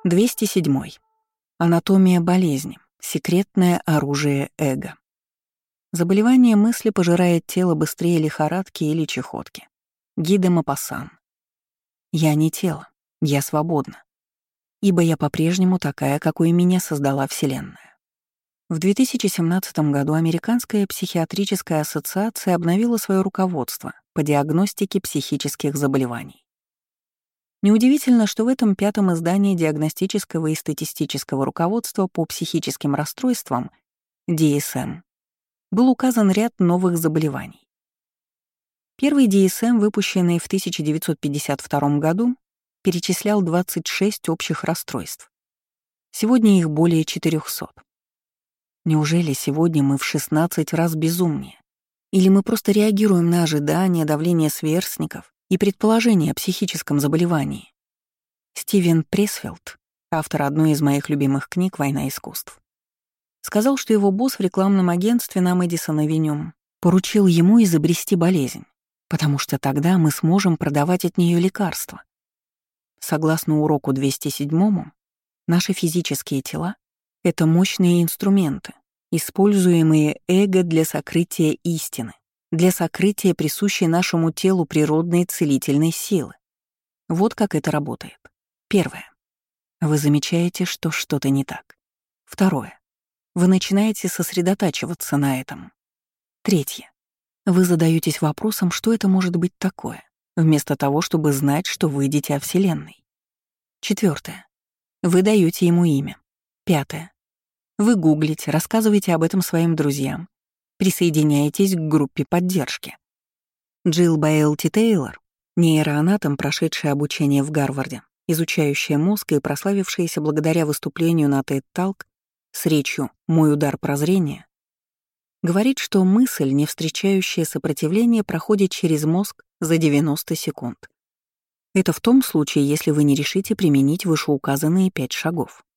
207. Анатомия болезни. Секретное оружие эго. Заболевание мысли пожирает тело быстрее лихорадки или чехотки. Ги де Мопассан. Я не тело, я свободна. Ибо я по-прежнему такая, какой меня создала Вселенная. В 2017 году Американская психиатрическая ассоциация обновила свое руководство по диагностике психических заболеваний. Неудивительно, что в этом пятом издании диагностического и статистического руководства по психическим расстройствам DSM был указан ряд новых заболеваний. Первый DSM, выпущенный в 1952 году, перечислял 26 общих расстройств. Сегодня их более 400. Неужели сегодня мы в 16 раз безумнее? Или мы просто реагируем на ожидания, давление сверстников и предположения о психическом заболевании? Стивен Пресфилд, автор одной из моих любимых книг «Война искусств», сказал, что его босс в рекламном агентстве на Мэдисон-авеню поручил ему изобрести болезнь, потому что тогда мы сможем продавать от нее лекарства. Согласно уроку 207, наши физические тела — это мощные инструменты, используемые эго для сокрытия истины, для сокрытия присущей нашему телу природной целительной силы. Вот как это работает. Первое. Вы замечаете, что что-то не так. Второе. Вы начинаете сосредотачиваться на этом. Третье. Вы задаетесь вопросом, что это может быть такое, вместо того, чтобы знать, что вы дитя Вселенной. Четвертое. Вы даете ему имя. Пятое. Вы гуглите, рассказываете об этом своим друзьям, присоединяетесь к группе поддержки. Джилл Баэлти Тейлор, нейроанатом, прошедшая обучение в Гарварде, изучающая мозг и прославившаяся благодаря выступлению на TED Talk с речью «Мой удар прозрения», говорит, что мысль, не встречающая сопротивления, проходит через мозг за 90 секунд. Это в том случае, если вы не решите применить вышеуказанные 5 шагов.